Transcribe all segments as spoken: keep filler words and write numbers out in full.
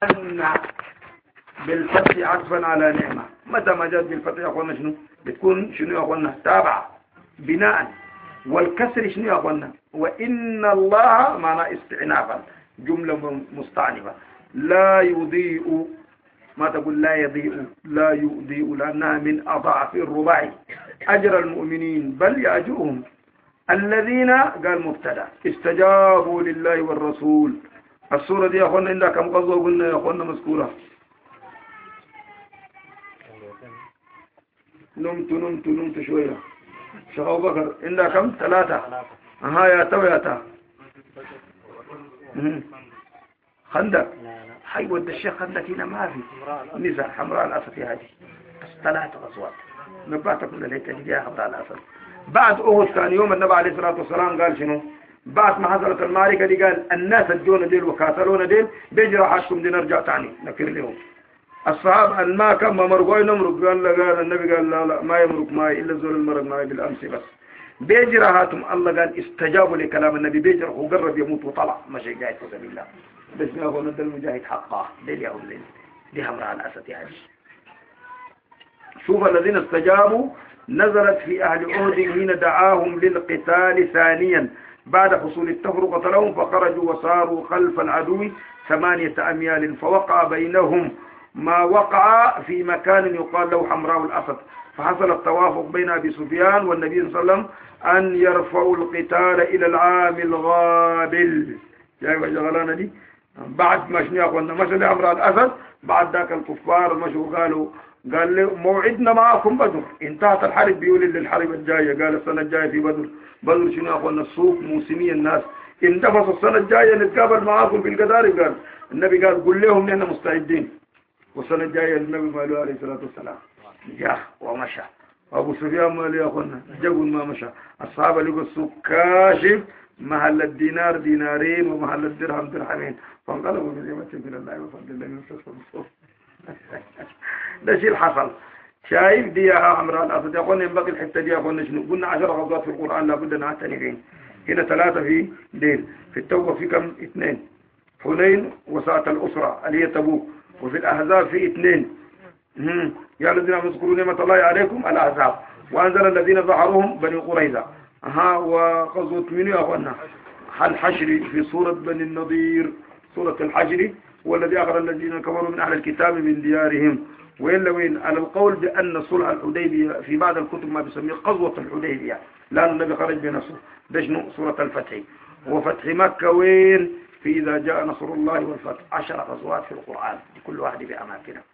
أن بالفتح عطفا على نعمة. متى ما جاءت بالفتح يا أخوانا شنو بتكون شنو يا أخوانا تابعة بناء، والكسر شنو يا أخوانا وإن الله معنى استعنافا جملة مستعنفة. لا يضيء ما تقول لا يضيء لا يضيء لأنها من أضعف الرباعي أجر المؤمنين بل يأجرهم الذين قال مبتدا استجابوا لله والرسول. السورة دي يا أخوانا عندها كم قصة قلنا يا أخوانا مذكورة؟ نمت نمت نمت شوية شيخ أبو بكر عندها كم؟ ثلاثة. أها يا تو يا تا خندق حي ود الشيخ خندق هنا ما في نزاع. حمراء الأسد هذه بس ثلاثة أصوات نبعت كل اللي تجيها حمراء الأسد. بعد أهد كان يوم النبي عليه الصلاة والسلام قال شنو؟ بعد ما حصلت المعركة دي قال الناس الجون ديل وكاتلون ديل بيجرى حاشكم دي نرجع تاني نكر لهم. الصحابة ما كان ما مرقوا نمرق قال قال النبي قال لا لا ما يمرق ماي إلا زول المرق ماي بالأمس بس بيجرى هاتم. الله قال استجابوا لكلام النبي بيجرى وقرب يموت وطلع ماشي قاعد في سبيل الله. بس ما هو ندل المجاهد حقه ديل يا أولين دي حمراء الأسد يعني. شوف الذين استجابوا نزلت في أهل عهد حين دعاهم للقتال ثانيا بعد حصول التفرقة لهم فخرجوا وصاروا خلف العدو ثمانية أميال فوقع بينهم ما وقع في مكان يقال له حمراء الأسد. فحصل التوافق بين أبي سفيان والنبي صلى الله عليه وسلم أن يرفعوا القتال إلى العام الغابل. يا جغلانة دي بعد ما شنو يقولنا مثل حمراء الأسد بعد ذاك الكفار مشوا قالوا قال له موعدنا معكم بدر انتهت الحرب بيقول للحرب الجاية. قال السنة الجاية في بدر. بدر شنو يا أخوانا السوق موسمية الناس اندفصوا السنة الجاية نتقابل معاكم في القداري. قال النبي قال قل لهم نحن مستعدين. والسنة الجاية النبي قالوا عليه الصلاة والسلام جاء ومشى. أبو سفيان ما يا أخوانا جول ما مشى. الصحابة لقوا السوق كاشف محل الدينار دينارين ومحل الدرهم درهمين فانقلبوا بنعمة من الله وفضل الله من الصوف. ده شيء حصل. شايف دي يا عمران الأسد يا أخوانا ينبغي الحتة دي يا أخوانا شنو قلنا عشر غزوات في القرآن لابد نعتني فين. هنا ثلاثة في دين. في التوبة في كم؟ اثنين. حنين وساعة الأسرة اللي هي تبوك. وفي الأحزاب في اثنين. يا الذين اذكروا نعمة الله عليكم الأحزاب وأنزل الذين ظهرهم بني قريظة. ها وغزوة من يا أخوانا الحشر في سورة بني النضير. سورة الحشر والذي أخرج الذين كفروا من أهل الكتاب من ديارهم. وإلا وين على القول بأن صلح الحديبية في بعض الكتب ما بيسميه قضوة الحديبية لأن النبي خرج بنفسه. ده شنو سورة الفتح. وفتح مكة وين في إذا جاء نصر الله والفتح. عشر غزوات في القرآن كل واحد بأماكنه.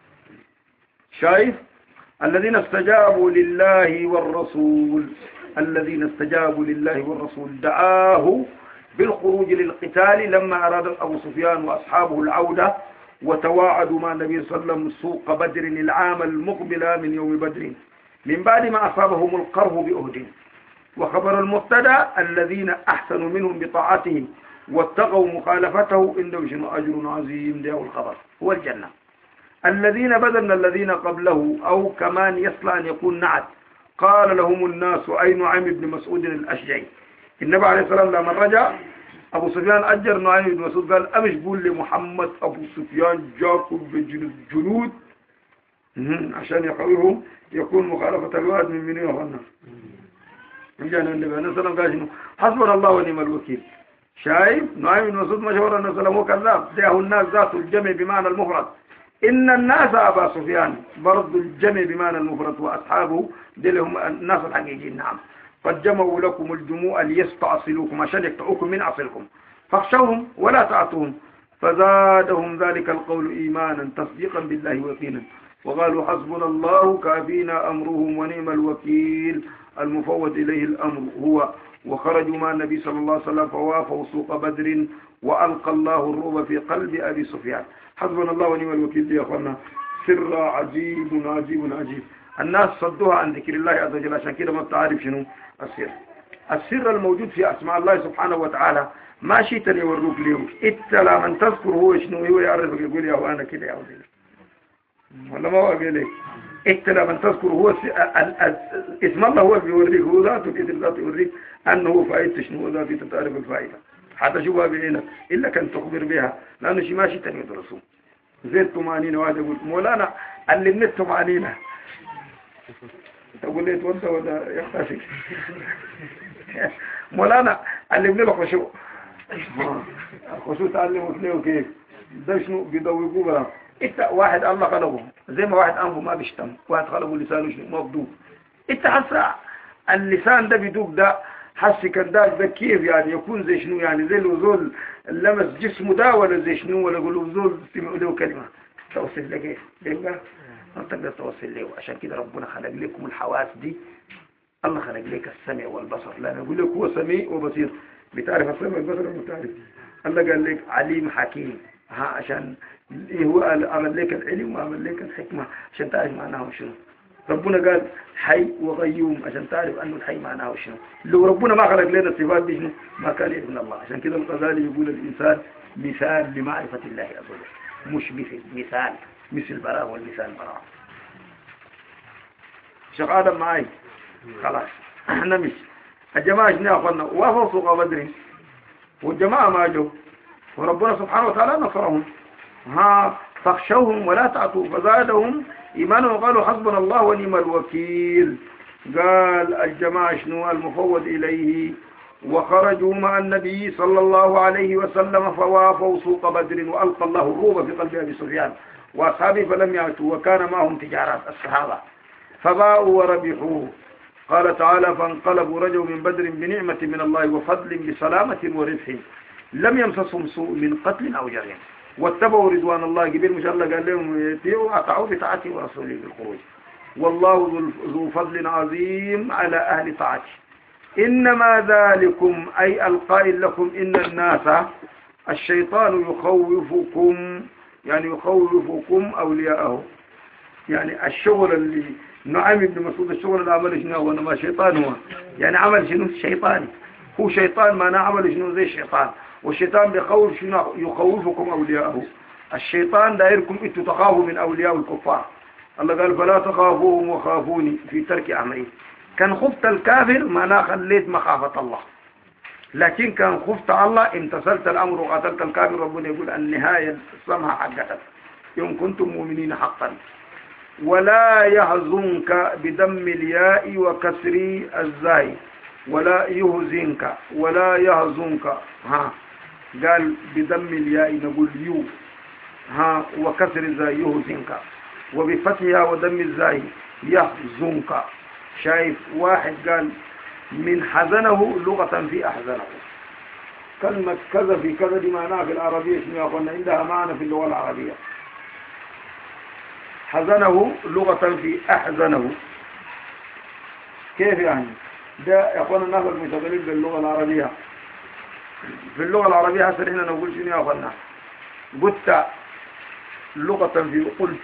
شايف الذين استجابوا لله والرسول. الذين استجابوا لله والرسول دعاه بالخروج للقتال لما أراد أبو سفيان وأصحابه العودة وتواعدوا مع النبي صلى الله عليه وسلم سوق بدر العام المقبل من يوم بدر من بعد ما أصابهم القرح بأهد. وخبر المبتدا الذين أحسنوا منهم بطاعته واتقوا مخالفته إنه شنو أجر عظيم. ده الخبر هو الجنة. الذين بدلن الذين قبله أو كمان يصلى أن يكون نعت. قال لهم الناس أي نعيم بن مسعود الأشجعي. النبي عليه الصلاة والسلام لما رجع أبو سفيان أجر نعيم بن مسعود قال أمش قول لمحمد أبو سفيان جاكم بجنود عشان يقويهم يكون مخالفة الوعد من من يوهنا. جاءنا النبي عليه الصلاة والسلام قال حسبنا الله ونعم الوكيل. شايف نعيم بن مسعود مشهور أنه سلام هو كذاب. ده الناس ذات الجمع بمعنى المفرد. إن الناس أبا سفيان برضو الجمع بمعنى المفرد وأصحابه دلهم الناس الحقيقيين. نعم قد جمعوا لكم الجموع ليستأصلوكم عشان يقطعوكم من أصلكم فاخشوهم ولا تعطوهم فزادهم ذلك القول إيمانا تصديقا بالله ويقينا وقالوا حسبنا الله كافينا أمرهم ونعم الوكيل المفوض إليه الأمر هو. وخرجوا مع النبي صلى الله عليه وسلم فوافوا سوق بدر وألقى الله الرعب في قلب أبي سفيان. حسبنا الله ونعم الوكيل يا أخوانا سر عجيب عجيب عجيب. الناس صدوها عن ذكر الله عز وجل عشان كده ما بتعرف شنو السر. السر الموجود في أسماء الله سبحانه وتعالى ما شئت أن يوروك له إتلا من تذكر هو شنو هو يعرفك يقول يا هو أنا كده يا ولد ولا ما هو قال لك إتلا من تذكر هو اسم الله هو بيوريك هو ذاته كده ذاته يوريك أنه فائدة شنو ذاته تعرف الفائدة حتى شو بينك إلا كان تخبر بها لأنه شيء ما شئت أن يدرسه. زي الطمأنينة. واحد يقول مولانا علمني الطمأنينة، تقول لي توانت ولا يختفي. مولانا علمني الخشوع، الخشوع تعلمه ليه وكيف ده شنو بيدوقوه بقى. انت واحد الله خلقه زي ما واحد انفه ما بيشتم، واحد خلقه لسانه شنو مبدوب. انت حس اللسان ده بيدوق ده، حس كان ده ده كيف يعني يكون زي شنو يعني زي الوزول لمس جسمه ده ولا زي شنو، ولا يقول الوزول سمع له كلمه توصل لك ايه ليه ما تقدر توصل له. عشان كده ربنا خلق لكم الحواس دي. الله خلق لك السمع والبصر، لأنه يقول لك هو سميع وبصير، بتعرف السمع والبصر وبتعرف. الله قال لك عليم حكيم، ها عشان هو عمل لك العلم وعمل لك الحكمة عشان تعرف معناه شنو. ربنا قال حي وغيوم عشان تعرف أنه الحي معناه شنو. لو ربنا ما خلق لنا الصفات دي شنو ما كان يعرفنا الله. عشان كده الغزالي يقول الإنسان مثال لمعرفة الله عز وجل، مش مثل مثال مثل براء والمثال براء. شيخ آدم معي خلاص احنا مش الجماعة شنو يا اخوانا وافوا سوق بدر والجماعة ما جو، وربنا سبحانه وتعالى نصرهم. ها فاخشوهم ولا تعطوا فزادهم ايمانا وقالوا حسبنا الله ونعم الوكيل. قال الجماعة شنو المفوض اليه وخرجوا مع النبي صلى الله عليه وسلم فوافوا سوق بدر والقى الله الروب في قلب ابي سفيان واصحابه فلم ياتوا وكان معهم تجارات الصحابة فباءوا وربحوا. قال تعالى فانقلبوا رجوا من بدر بنعمة من الله وفضل بسلامة وربح لم يمسسهم سوء من قتل أو جرح واتبعوا رضوان الله. قبل ما شاء الله قال لهم يطيعوا أطاعوا بطاعته ورسوله بالخروج والله ذو فضل عظيم على أهل طاعته. إنما ذلكم أي القائل لكم إن الناس الشيطان يخوفكم يعني يخوفكم أولياءه. يعني الشغل اللي نعم ابن مسعود الشغل اللي عمله شنو هو انما شيطان هو يعني عمل شنو شيطاني هو شيطان ما نعمل شنو زي الشيطان والشيطان بيخوف شنو يخوفكم اولياءه. الشيطان دايركم انتوا تخافوا من اولياء الكفار. الله قال فلا تخافوهم وخافوني في ترك امري. كان خفت الكافر ما انا خليت مخافة الله، لكن كان خفت الله امتثلت الامر وقاتلت الكافر. ربنا يقول النهاية السمحة حقتك يوم كنتم مؤمنين حقا. ولا يحزنك بدم الياء وكسر الزاي ولا يهزنك ولا يحزنك ها قال بدم الياء نقول يو ها وكسر الزاي يهزنك وبفتحها ودم الزاي يحزنك. شايف واحد قال من حزنه لغة في أحزنه. كلمة كذا في كذا دي معناها في العربية شنو يا أخوانا عندها معنى في اللغة العربية. حزنه لغة في أحزنه كيف يعني ده يا أخوانا الناس المشغلين باللغة العربية. في اللغة العربية هسه احنا نقول شنو يا أخوانا قلت لغة في قلت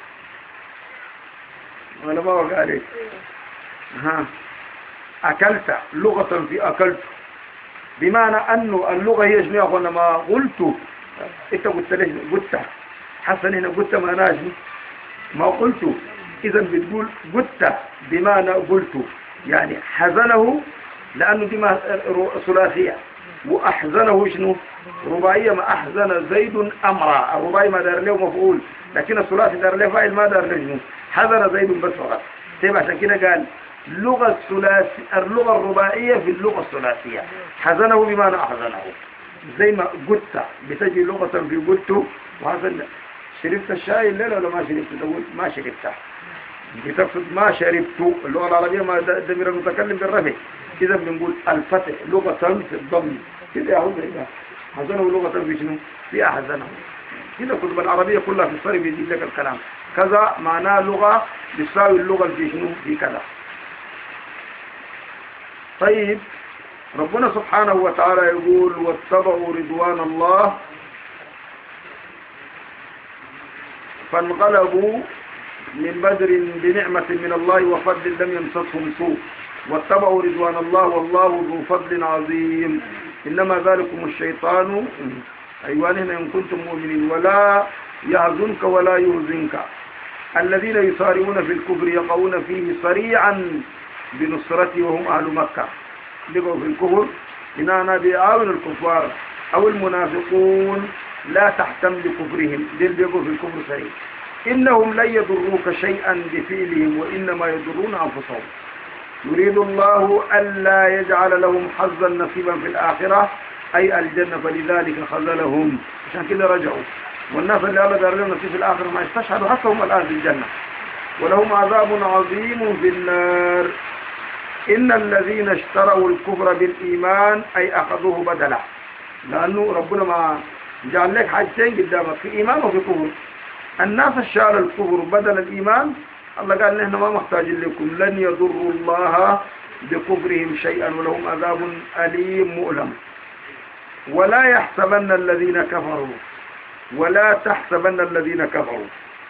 ولا ما وقع عليك. ها أكلت لغة في أكلت بمعنى أنه اللغة هي شنو يا أخوانا ما قلت انت قلت ليش قلت حسن هنا قلت ما ناجي ما قلت. إذا بتقول قلت بمعنى قلت يعني حزنه لأنه دي ثلاثية وأحزنه شنو رباعية. ما أحزن زيد أمرا الرباعي ما دار له مفعول لكن الثلاثي دار له فاعل ما دار له شنو حزن زيد بس فقط. طيب عشان كده قال اللغة الثلاثية اللغة الرباعية في اللغة الثلاثية حزنه بمعنى أحزنه زي ما قلت بتجي لغة في قلت. وهذا شربت الشاي الليلة ولا ما شربت؟ تقول ما شربته بتقصد ما شربت. اللغة العربية ما دمير المتكلم بالرفع. إذا بنقول الفتح لغة في الضم كده يهود إذا حزنه لغة في شنو في أحزنه كده. كتب العربية كلها في الصرف يزيد لك الكلام كذا معناه لغة بتساوي اللغة في شنو في كذا. طيب ربنا سبحانه وتعالى يقول واتبعوا رضوان الله فانقلبوا من بدر بنعمة من الله وفضل لم يمسسهم سوء واتبعوا رضوان الله والله ذو فضل عظيم. إنما ذلكم الشيطان أيوانهن إن كنتم مؤمنين ولا يحزنك ولا يهزنك الذين يسارعون في الكفر يقعون فيه سريعا بنصرته وهم أهل مكة. لقوا في الكفر إننا بيعاون الكفار أو المنافقون لا تحتم لكفرهم دل بيقول في الكفر صحيح إنهم لن يضروك شيئا بفعلهم وإنما يضرون أنفسهم يريد الله ألا يجعل لهم حظا نصيبا في الآخرة أي الجنة فلذلك خذلهم عشان كده رجعوا والناس اللي الله دار لهم نصيب في الآخرة ما يستشهدوا حتى هم الآن في الجنة ولهم عذاب عظيم في النار إن الذين اشتروا الكفر بالإيمان أي أخذوه بدلا لأنه ربنا ما جعل لك حاجتين قدامك في إيمان وفي كفر الناس اشتروا الكفر بدل الإيمان الله قال نحن ما محتاجين لكم لن يضروا الله بكفرهم شيئا ولهم عذاب أليم مؤلم ولا يحسبن الذين كفروا ولا تحسبن الذين كفروا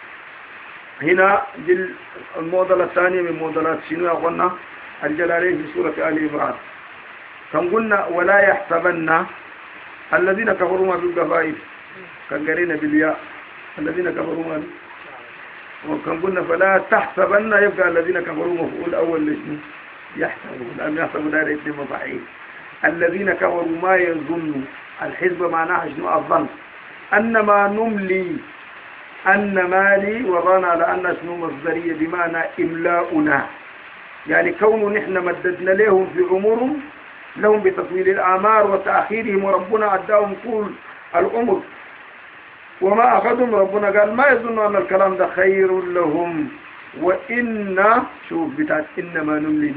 هنا دي المعضلة الثانية من معضلات شنو يا أخوانا الجلالين في سورة آل عمران كان قلنا ولا يحسبن الذين كفروا ما بالقفائف كان قرينا بالياء الذين كفروا ما وكان قلنا فلا تحسبن يبقى الذين كفروا مفعول أول لشنو يحسبوا لأن يحسبوا دائرة مفاعيل الذين كفروا ما يظنوا الحزب معناها شنو الظن أنما نملي أن مالي ورانا على أن شنو مصدرية بمعنى إملاؤنا يعني كون نحن مددنا لهم في عمرهم لهم بتطويل الأعمار وتأخيرهم وربنا أداهم طول العمر وما أخذهم ربنا قال ما يظن أن الكلام ده خير لهم وإن شوف بتاعت إنما نملي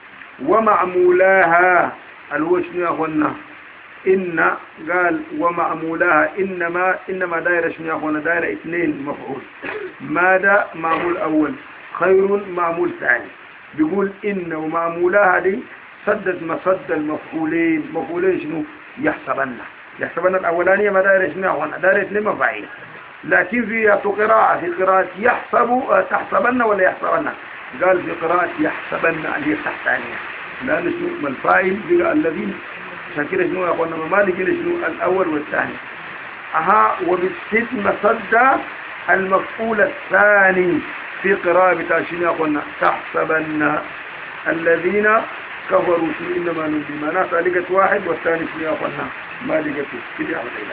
ومعمولاها الوشن يا أخوانا إن قال ومعمولاها إنما إنما دائرة شنو يا أخوانا دائرة اثنين مفعول ماذا معمول أول خير معمول ثاني بيقول إن ومعمولاها دي سدد مصد المفعولين مفعولين شنو يحسبن يحسبن الأولانية ما دائرة شنو يا أخوانا دائرة اثنين مفاعيل لكن في قراءة في قراءة يحسب تحسبن ولا يحسبن قال في قراءة يحسبن اللي التحتانية لأن شنو الفاعل بقى الذين شاكرة شنو يا أخوانا مالك شنو الأول والثاني أها وبالست مصد المفعول الثاني في قراءة بتاع شنو يا أخوانا تحسبن الذين كفروا شنو إنما نملي معناتها لقت واحد والثاني شنو يا أخوانا ما لقته كده يا أخوانا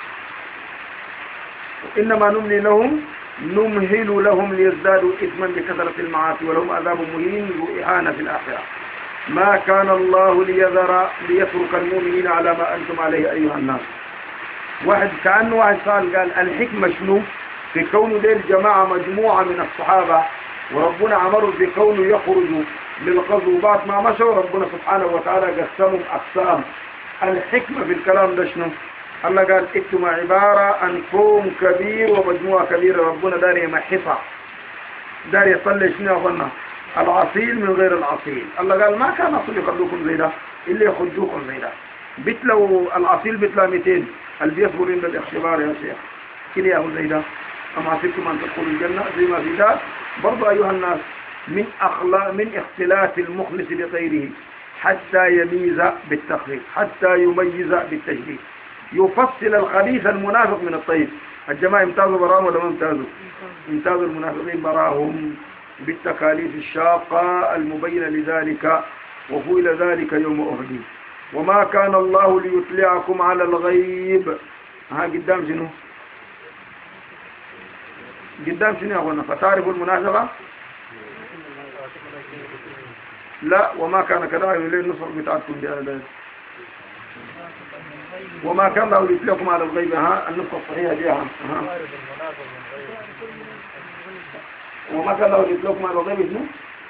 إنما نملي لهم نمهل لهم ليزدادوا إثما بكثرة المعاصي ولهم عذاب مهين وإهانة في الآخرة ما كان الله ليذر ليترك المؤمنين على ما أنتم عليه أيها الناس واحد كأنه واحد قال قال الحكمة شنو في كون دير جماعة مجموعة من الصحابة وربنا أمروا بكونه يخرجوا للغزو بعد ما مشوا ربنا سبحانه وتعالى قسمهم أقسام الحكمة في الكلام ده شنو الله قال اكتم عبارة عن قوم كبير ومجموعة كبيرة ربنا داري يمحصها داري يصلي شنو يا أخوانا العصيل من غير العصيل الله قال ما كان أصل يخلوكم زي ده إلا يخرجوكم زي ده بتلو العصيل بتلا مئتين اللي بيصبر عند الاختبار يا شيخ كده يا زي ده أما حسبتم أن تدخلوا الجنة زي ما في ده برضو أيها الناس من أخلاق من اختلاف المخلص لغيره حتى يميز بالتخليق حتى يميز بالتجديد يفصل الخبيث المنافق من الطيب الجماعة امتازوا براهم ولا ما امتازوا امتازوا المنافقين براهم بالتكاليف الشاقة المبينة لذلك وفويل ذلك يوم أحد وما كان الله ليطلعكم على الغيب ها قدام شنو قدام شنو يا أخوانا فتعرفوا المناسبة لا وما كان كذلك ليه النصر بتاعتكم بهذا وما كان الله ليطلعكم على الغيب ها النصر الصحيحة دي ها وما كان الله ليطلعكم على الغيب شنو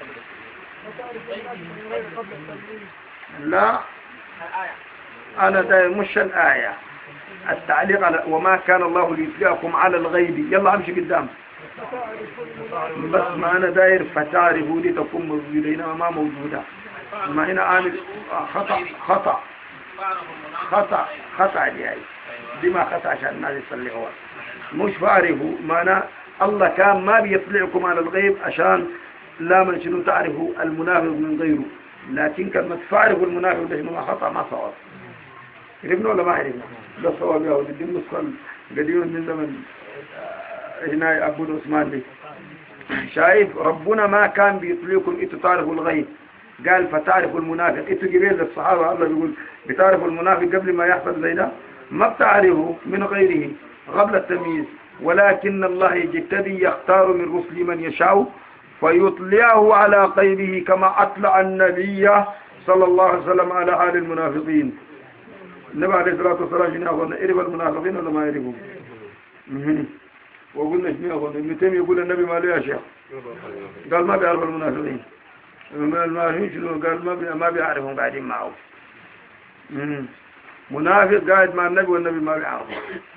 لا أنا ده مش الآية التعليق على وما كان الله ليطلعكم على الغيب يلا امشي قدام بس ما أنا داير فتعرفوا لي تكون موجودة هنا ما موجودة ما هنا عامل خطأ خطأ خطأ خطأ دي هاي دي ما خطأ عشان الناس يصلحوها مش فارفوا معنى الله كان ما بيطلعكم على الغيب عشان لا من شنو تعرفوا المنافق من غيره لكن كلمة فارفوا المنافق ده شنو خطأ ما صواب عرفنا ولا ما عرفنا ده صواب يا ولد دي نسخة قديم من زمن هنا أبو عثمان دي شايف ربنا ما كان بيطلعكم انتوا تعرفوا الغيب قال فتعرفوا المنافق انتوا جبال الصحابة الله بيقول بتعرفوا المنافق قبل ما يحصل زي ده ما بتعرفه من غيره قبل التمييز، ولكن الله يجتبي يختار من رسل من يشاء فيطلعه على غيبه كما أطلع النبي صلى الله عليه وسلم على حال المنافقين. النبي عليه الصلاة والسلام شنو يقول؟ إرب المنافقين ولا ما يربهم؟ وقلنا شنو يقول؟ ابن تيمية يقول النبي ما له يا شيخ، قال ما بيعرف المنافقين. المنافقين شنو قال؟ ما ما بيعرفهم قاعدين معه. منافق قاعد مع النبي والنبي ما بيعرفه.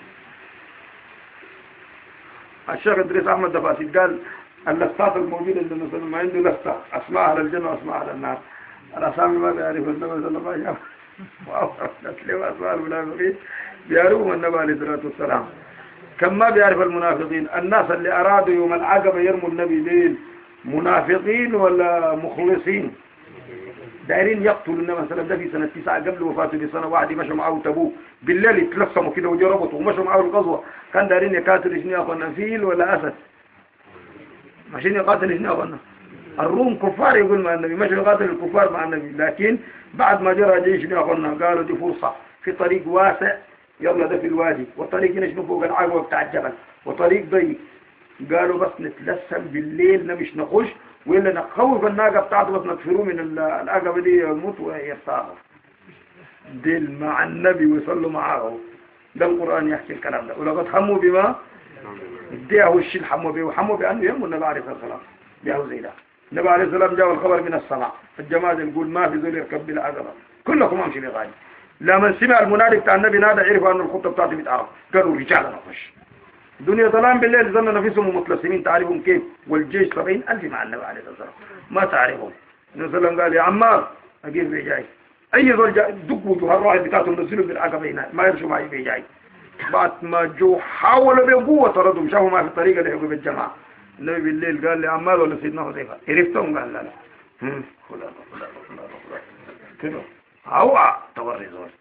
الشيخ إدريس أحمد دفاسي قال اللصات الموجودة عند النبي ما عنده لصة أسماء على الجنة وأسماء على النار. الأسامي ما بيعرف النبي صلى الله عليه وسلم وأسماء أسماء المنافقين بيعرفهم النبي عليه الصلاة والسلام. كم ما بيعرف المنافقين؟ الناس اللي أرادوا يوم العقبة يرموا النبي دين منافقين ولا مخلصين؟ دايرين يقتلوا النبي صلى الله عليه وسلم. ده في سنة تسعة قبل وفاته بسنة واحدة مشوا معه تبوك بالليل يتلصموا كده وجربوا ومشوا معه الغزوة. كان دايرين يقاتلوا شنو يا أخوانا؟ فيل ولا أسد؟ ماشيين يقاتلوا شنو يا أخوانا؟ الروم كفار يقول مع النبي، مشوا يقاتلوا الكفار مع النبي. لكن بعد ما جرى جيش شنو يا أخوانا؟ قالوا دي فرصة في طريق واسع، يلا ده في الوادي، وطريق نشنو فوق العقبة بتاع الجبل، وطريق ضيق. قالوا بس نتلسم بالليل نمش نخش وإلا نخوف الناقة بتاعته بس نكفروه من العقبة دي يموت ويرتاحوا. دل مع النبي ويصلوا معاه. ده القرآن يحكي الكلام ده. ولقد حموا بما ادعه الشيء حموا به، وحموا بأنه يموا النبي عليه الصلاة والسلام بيعوا زي ده. النبي عليه الصلاة والسلام جاء الخبر من السماء، الجماعة يقول ما في ذول يركب بالعقبة كلكم امشي بغالي. لما سمع المنادي بتاع النبي نادى عرفوا أن الخطة بتاعته بتعرف، قالوا رجالا نخش. الدنيا ظلام بالليل ظن نفسهم متلسمين. تعرفهم كيف؟ والجيش سبعين ألف مع النبي عليه الصلاة والسلام ما تعرفهم. النبي صلى الله عليه وسلم قال يا عمار أجيب بيجاي أي ذول دقوا جوه الراعي بتاعتهم نزلوا بالعقبة هنا ما يرشوا معي بيجاي. بعد ما جو حاولوا بقوة طردهم شافوا ما في الطريقة اللي يحكوا بالجماعة. النبي بالليل قال لي عمار ولا سيدنا حذيفة عرفتهم؟ قال لا لا هم خلا خلا خلا خلا كده هوا توري زول.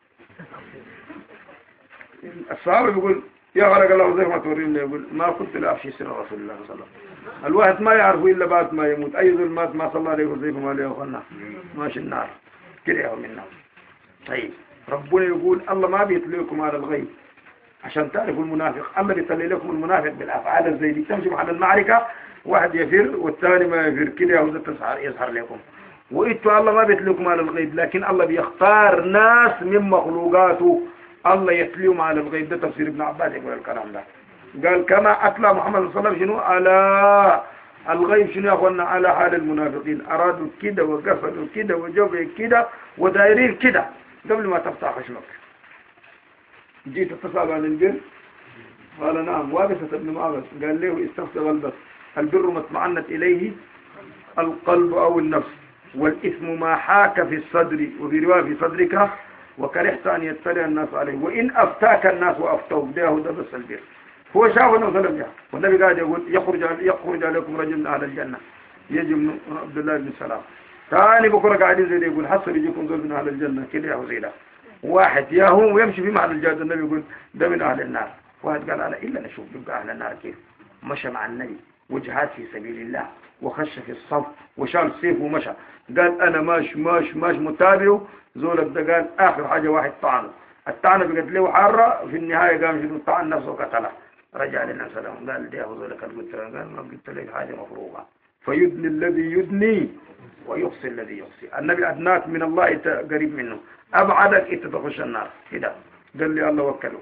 الصحابة بيقول يا غرق الله زي ما تورينا، يقول ما كنت لأفشي سر رسول الله صلى الله عليه وسلم. الواحد ما يعرف إلا بعد ما يموت. أي ذل مات ما صلى عليه وسلم ما عليه وخلنا ماشي النار كده يوم النار. طيب ربنا يقول الله ما بيتليكم على الغيب عشان تعرفوا المنافق. الله بيتلي لكم المنافق بالأفعال الزي دي. تمشي على المعركة واحد يفر والثاني ما يفر كده يهوز تسعر يظهر لكم. وإنتوا الله ما بيتليكم على الغيب، لكن الله بيختار ناس من مخلوقاته الله يتليهم على الغيب. ده تفسير ابن عباس يقول الكلام ده. قال كما أطلع محمد صلى الله عليه وسلم شنو على الغيب شنو يا أخوانا؟ على حال المنافقين. أرادوا كده وقفلوا كده وجوبوا كده ودايرين كده قبل ما تفتح خشمك. جيت اتصل عن البر قال نعم. وابسة ابن معبس قال له استفسر قلبك. البر ما اطمعنت إليه القلب أو النفس، والإثم ما حاك في الصدر وفي رواية في صدرك وكرهت أن يطلع الناس عليه وإن أفتاك الناس وأفتوك. ده ده بس البر. هو شاف النبي صلى الله عليه وسلم والنبي قاعد يقول يخرج يخرج عليكم رجل من أهل الجنة يجي من عبد الله بن سلام. ثاني بكرة قاعدين زي ده يقول حصل يجيكم زول من أهل الجنة كده يا زي ده. واحد يا هو ويمشي في محل الجهاد النبي يقول ده من أهل النار. واحد قال أنا إلا نشوف يبقى أهل النار كيف. مشى مع النبي وجهاد في سبيل الله وخش في الصف وشال السيف ومشى. قال أنا ماش ماش ماش متابعه. زولك ده قال آخر حاجة واحد طعنه. الطعنة بقت له حارة في النهاية قام شنو طعن نفسه وقتله. رجع لنا سلام قال ده أبو زولك قلت له قال ما قلت لك حاجة مفروغة. فيدني الذي يدني ويقصي الذي يقصي. النبي أدناك من الله قريب منه، أبعدك إنت تخش النار كده. قال لي الله وكله.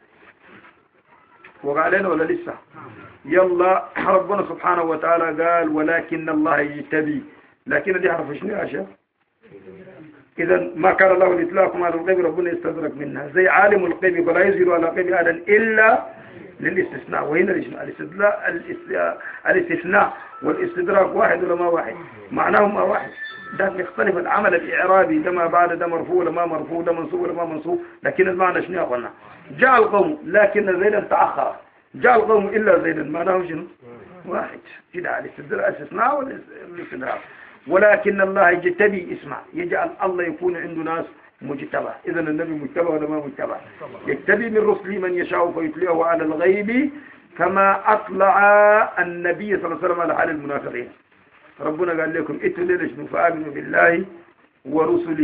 وقال لنا ولا لسه؟ يلا ربنا سبحانه وتعالى قال ولكن الله يجتبي. لكن دي حرف شنو يا شيخ؟ إذا ما كان الله لإطلاقكم على الغيب ربنا يستدرك منها زي عالم الغيب فلا يظهر على غيب أحدا إلا للاستثناء. وهنا الاستثناء الاستثناء والاستدراك واحد ولا ما واحد؟ معناهما واحد. ده يختلف العمل الإعرابي ده ما بعد ده مرفوع ولا ما مرفوع، ده منصوب ولا ما منصوب. لكن المعنى شنو يا أخوانا؟ جاء القوم لكن زيدا تأخر. جاء القوم إلا زيدا معناه شنو؟ واحد. كده الاستثناء والاستدراك. ولكن الله يجتبي. اسمع يجعل الله يكون عنده ناس مجتبى. إذا النبي مجتبى ولا ما مجتبى؟ يجتبي من رسله من يشاء فيطلعه على الغيب كما أطلع النبي صلى الله عليه وسلم على حال المنافقين. ربنا قال لكم اتوا ليش فآمنوا بالله ورسله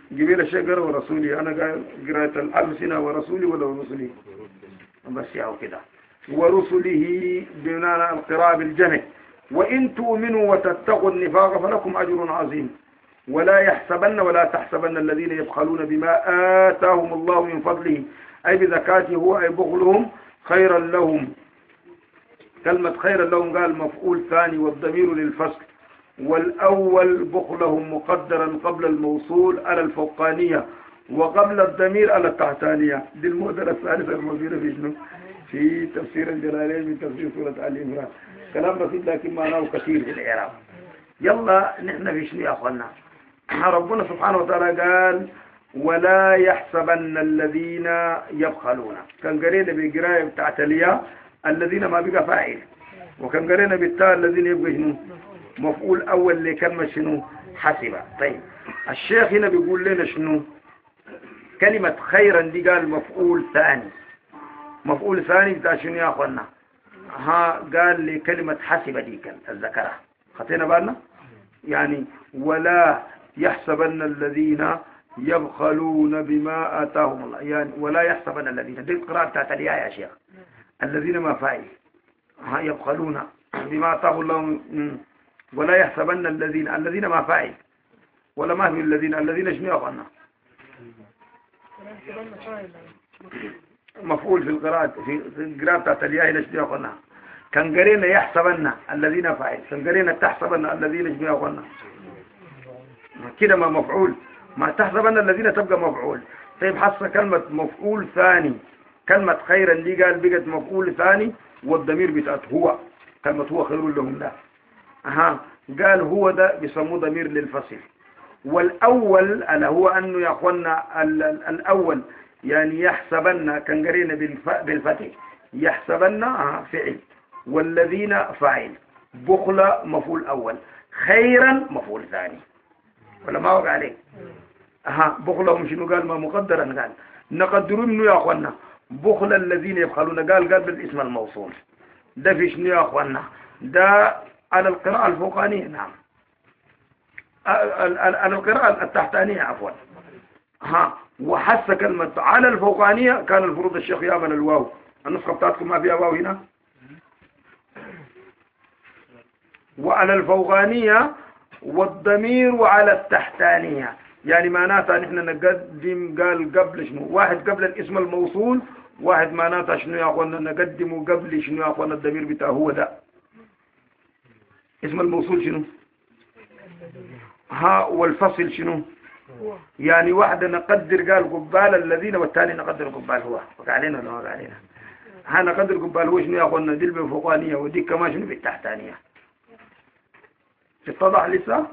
جبيل الشجر ورسولي، أنا قرأت الألسنة ورسولي ولا رسولي بس ياو كده. ورسله بمعنى القراءة بالجمع. وإن تؤمنوا وتتقوا النفاق فلكم أجر عظيم. ولا يحسبن ولا تحسبن الذين يبخلون بما آتاهم الله من فضله أي بزكاته أي بخلهم خيرا لهم. كلمة خيرا لهم قال مفعول ثاني والضمير للفصل، والأول بخلهم مقدرا قبل الموصول على الفوقانية وقبل الضمير على التحتانية. دي المودة الثالثة الموجودة في شنو؟ في تفسير الجلالين من تفسير سورة آل عمران. كلام بسيط لكن معناه كثير في الإعراب. يلا نحن في شنو يا أخوانا؟ ربنا سبحانه وتعالى قال ولا يحسبن الذين يبخلون. كان قرينا بقراءة بتاعت الياء الذين ما بقى فاعل، وكان قرينا بالتاء الذين يبقى شنو؟ مفعول أول لكلمة شنو؟ حسبة. طيب الشيخ هنا بيقول لنا شنو؟ كلمة خيرا دي قال مفعول ثاني. مفعول ثاني بتاع شنو يا أخوانا؟ ها قال لي كلمة حسبة دي كان الذكرة خطينا بالنا؟ يعني ولا يحسبن الذين يبخلون بما آتاهم الله، يعني ولا يحسبن الذين، دي القراءة بتاعت الياء يا شيخ. الذين ما فاعل ها يبخلون بما آتاهم الله، ولا يحسبن الذين، الذين ما فاعل ولا ما في الذين، الذين شنو يا أخوانا؟ مفعول في القراءة في القراءة بتاعت الياء هنا شنو يا أخوانا؟ كان قرينا يحسبن الذين فاعل، كان قرينا تحسبن الذين شنو يا أخوانا؟ كده ما مفعول، ما تحسبن الذين تبقى مفعول. طيب حصل كلمة مفعول ثاني، كلمة خيرا دي قال بقت مفعول ثاني والضمير بتاعت هو، كلمة هو خير لهم ده. أها قال هو ده بيسموه ضمير للفصل. والأول ألا هو أنه يا أخوانا الأول يعني يحسبن كان قرينا بالفتح، يحسبن فعل والذين فاعل، بخل مفعول أول، خيرا مفعول ثاني، ولا ما وقع عليه؟ أها بخلهم شنو قال؟ ما مقدرا قال نقدروا منه يا أخوانا بخل الذين يبخلون، قال قال بالاسم الموصول. ده في شنو يا أخوانا؟ ده على القراءة الفوقانية، نعم على القراءة التحتانية عفوا. ها وحس كلمة على الفوقانية كان الفروض الشيخ يعمل الواو. النسخة بتاعتكم ما فيها واو هنا؟ وعلى الفوقانية والضمير وعلى التحتانية، يعني معناتها نحن نقدم قال قبل شنو؟ واحد قبل الاسم الموصول، واحد معناتها شنو يا اخوانا؟ نقدمه قبل شنو يا اخوانا؟ الضمير بتاعه هو ده. اسم الموصول شنو؟ ها والفصل شنو؟ يعني واحدة نقدر قال قبال الذين والثاني نقدر قبال هو. وقع علينا ولا وقع علينا؟ ها نقدر قبال هو شنو يا اخوانا؟ دي بالفوقانية ودي كمان شنو بالتحتانية. اتضح لسه؟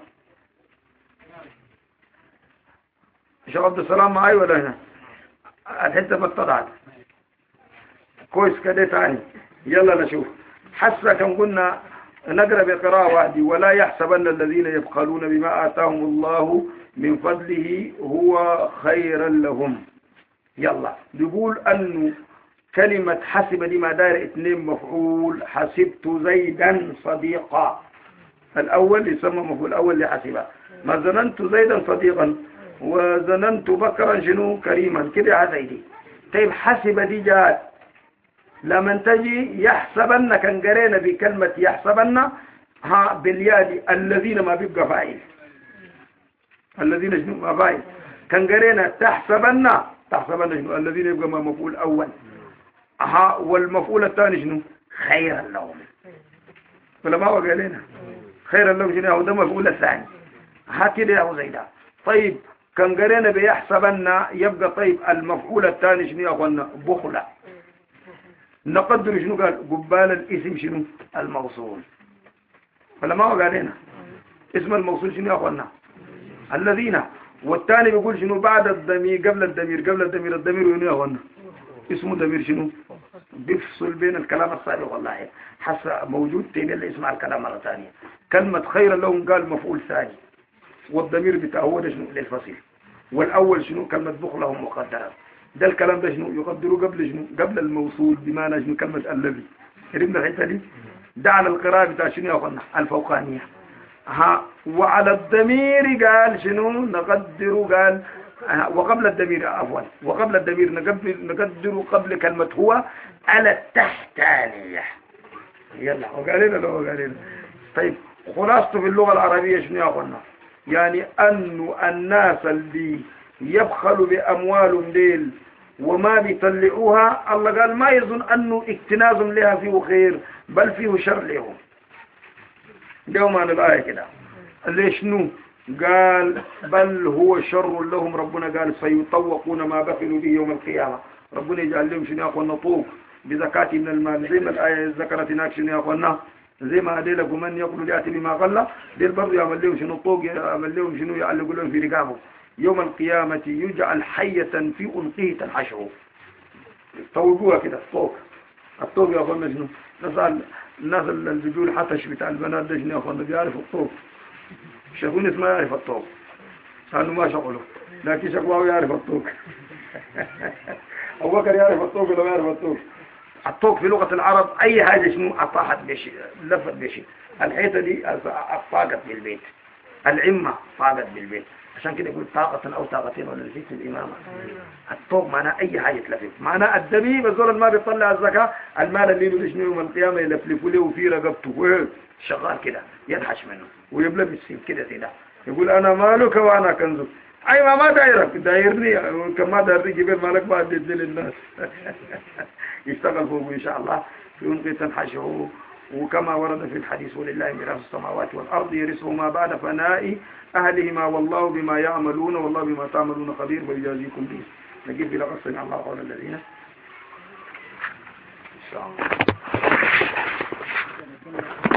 شيخ عبد السلام معاي ولا هنا؟ الحته ما اتضحت كويس كده تاني. يلا نشوف. حسنا كم قلنا نقرأ بقراءة واحدة ولا يحسبن الذين يبخلون بما آتاهم الله من فضله هو خيرا لهم. يلا نقول أنه كلمة حسب دي ما داير اثنين مفعول. حسبت زيدا صديقا، الأول يسمى مفعول الأول لحسبه. ما ظننت زيدا صديقا وظننت بكرا شنو كريما كده عزيدي. طيب حسب دي جات لما تجي يحسبن كان قرينا بكلمة يحسبن ها بالياد الذين ما بيبقى فاعل، الذين شنو ما فاعل. كان قرينا تحسبن تحسبن شنو الذين يبقى ما مفعول أول. ها والمفعول الثاني شنو خيرا لهم، ولا ما هو قال لنا خيرا لهم شنو؟ ده مفعول الثاني. ها كده يا زيدا. طيب كان قرينا بيحسبن يبقى طيب المفعول الثاني شنو يا اخوانا؟ بخلة. نقدر شنو قال؟ قبال الاسم شنو الموصول، ولا ما هو قال لنا اسم الموصول شنو يا اخوانا؟ الذين. والثاني بيقول شنو بعد الضمير قبل الضمير قبل الضمير الضمير شنو يا اخوانا؟ اسمه ضمير شنو؟ بيفصل بين الكلام السابق والله حس موجود تاني اللي يسمع الكلام مرة ثانية. كلمة خيرا لهم قال مفعول ثاني والضمير بتاعه هو ده شنو للفصيل. والأول شنو؟ كلمة بخلهم مقدرة. ده الكلام ده شنو يقدروا قبل شنو؟ قبل الموصول بمعنى شنو؟ كلمة الذي. قريبنا الحتة دي. ده على القراءة بتاع شنو يا أخوانا؟ الفوقانية. ها وعلى الضمير قال شنو؟ نقدر قال وقبل الضمير عفوا وقبل الضمير نقدر قبل كلمة هو على التحتانية. يلا وقالنا لو وقالنا. طيب خلاصته في اللغة العربية شنو يا أخوانا؟ يعني أن الناس اللي يبخلوا بأموالهم ديل وما بيطلعوها، الله قال ما يظن أنه اكتنازهم لها فيه خير بل فيه شر لهم. ده معنى الآية كده. ليش شنو؟ قال بل هو شر لهم. ربنا قال سيطوقون ما بخلوا به يوم القيامة. ربنا يجعل لهم شنو يا أخوانا طوق بزكاة من المال، زي ما الآية ذكرت هناك شنو يا أخوانا، زي ما دي لكم من يقول يأتي بما غلى ديل برضو يعمل لهم شنو طوق، يعمل لهم شنو يعلقوا لهم في رقابه يوم القيامة يجعل حية في أنقه تنحشه. طوقوها كده الطوق. الطوق يا أخوانا شنو؟ نسأل الناس اللي بيجوا حتش بتاع البنات ده شنو يا أخوانا بيعرفوا الطوق. شافوني ما يعرف الطوق كانوا ما شغله، لكن شكواه يعرف الطوق. أبو بكر يعرف الطوق ولا ما يعرف الطوق؟ الطوق في لغة العرب أي حاجة شنو أطاحت بشيء لفت بشيء. الحيطة دي طاقت بالبيت، العمة طاقت بالبيت، عشان كده يقول طاقة أو طاقتين ولا نسيت الإمامة. الطوق معناه أي حاجة تلفت، معناه الدبيب الزول ما بيطلع الزكاة المال اللي له شنو يوم القيامة يلفلفوا له في رقبته شغال كده ينحش منه ويبلغ بالسين كده كده يقول أنا مالك وأنا كنزك. أيوة ما دايرك دايرني كما دايرني جبل مالك بعد يدل الناس. يشتغل فوق إن شاء الله ينقي تنحشه. وكما ورد في الحديث ولله ميراث السماوات والأرض يرثهما بعد فناء أهلهما والله بما يعملون والله بما تعملون خبير ويجازيكم به. نجيب إلى قصة الله قول الذين إن شاء الله.